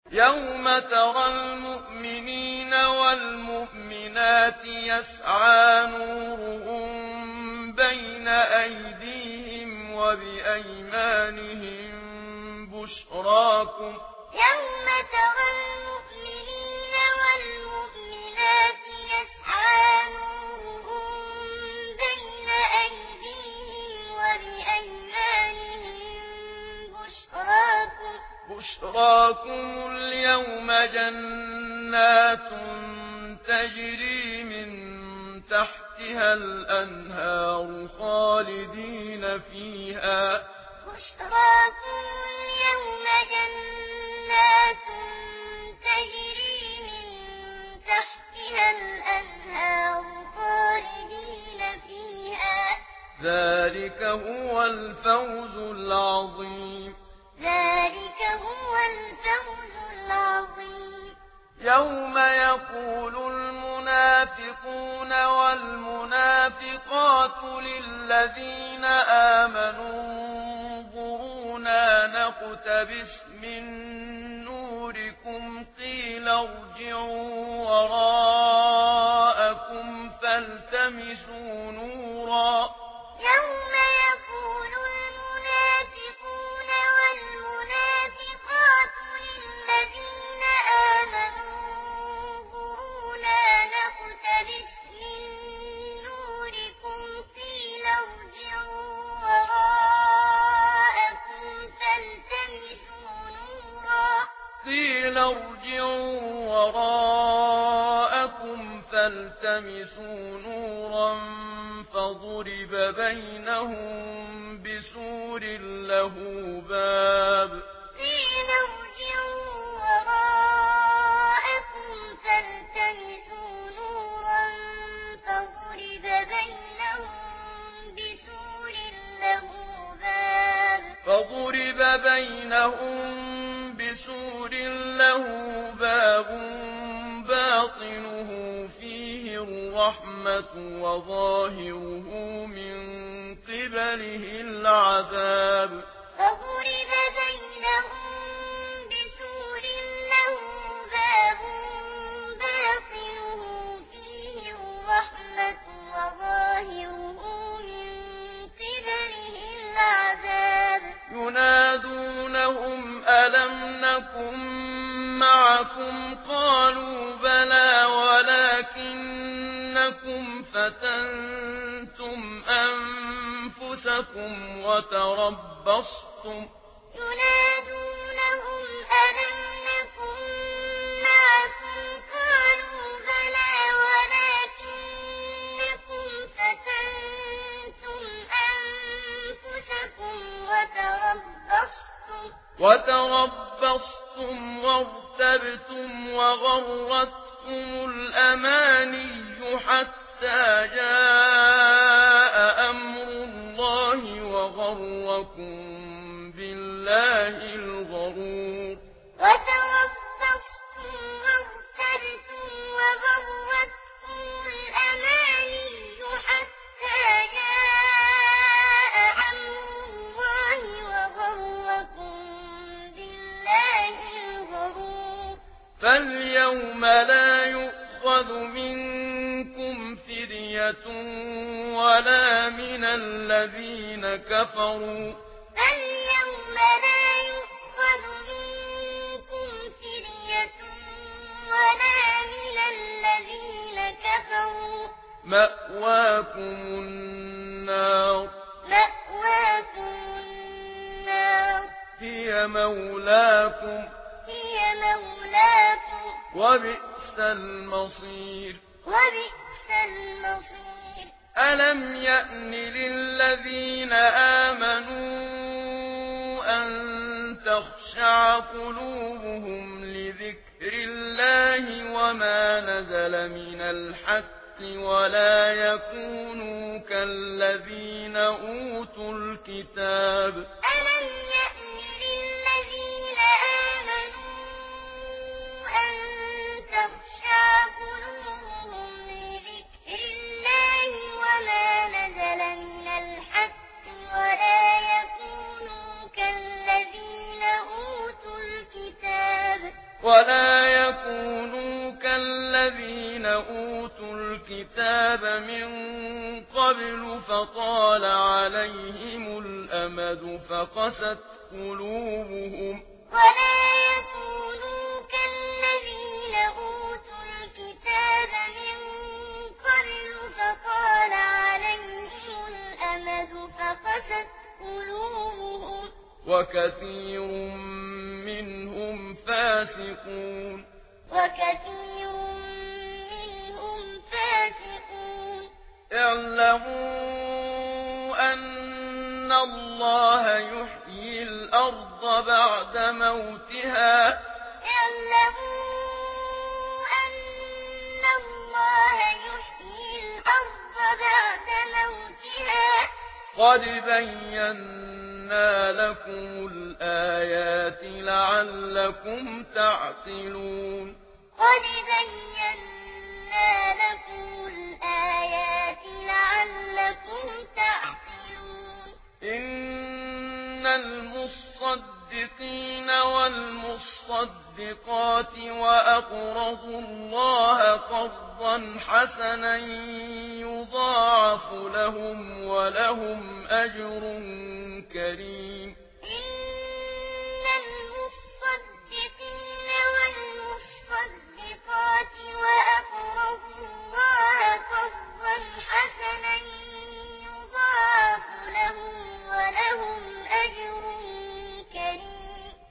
يوم ترى المؤمنين والمؤمنات يسعى نورهم بين أيديهم وبأيمانهم بشراكم يوم ترى المؤمنين والمؤمنات يسعى نورهم بين أيديهم وبأيمانهم بشراكم اليوم جنات تجري من تحتها الأنهار خالدين فيها بشراكم اليوم جنات تجري من تحتها الأنهار خالدين فيها ذلك هو الفوز العظيم ذلك هو الفوز العظيم يوم يقول المنافقون والمنافقات للذين آمنوا انظرونا نقتبس من نوركم قيل ارجعوا وراءكم فالتمسوا نورا يوم يقول المنافقون والمنافقات للذين آمنوا انظرونا نقتبس من نوركم قيل ارجعوا وراءكم فالتمسوا نورا فضرب بينهم بسور له باب باطنه فيه الرحمة وظاهره من قبله العذاب فضرب بينهم بسور له باب باطنه فيه الرحمة وظاهره من قبله العذاب ينادونهم ألم نكن معكم قالوا بلى ولكنكم فتنتم أنفسكم وتربصتم ينادونهم ألم نكن معكم قالوا بلى ولكنكم فتنتم أنفسكم وتربصتم وارتبتم وغرتكم الأماني حتى جاء أمر الله وغركم بالله الغرور وتربصتم وارتبتم وغرتكم الأماني حتى جاء أمر الله وغركم بالله الغرور فاليوم لا يؤخذ منكم فدية ولا من الذين كفروا فاليوم لا يؤخذ منكم فدية ولا من الذين كفروا مأواكم النار هي مولاكم وبئس المصير ألم يأن للذين آمنوا أن تخشع قلوبهم لذكر الله وما نزل من الحق ولا يكونوا كالذين أوتوا الكتاب ألم يأن للذين آمنوا أن تخشع قلوبهم لذكر الله وما نزل من الحق ولا يكونوا كالذين أوتوا الكتاب ولا يكونوا كالذين أوتوا الكتاب من قبل فطال عليهم الأمد فقست قلوبهم ولا يكونوا كالذين أوتوا الكتاب من قبل فطال عليهم الأمد فقست قلوبهم وكثير منهم فاسقون وكثير منهم فاسقون اعلموا أن الله يحيي الأرض بعد موتها اعلموا أن الله يحيي الأرض بعد موتها قد بينا لكم الآيات لعلكم تعقلون قد بينا لكم الآيات لعلكم تعقلون إن المصدقين والمصدقات وأقرضوا الله قرضا حسنا يضاعف لهم ولهم أجر كريم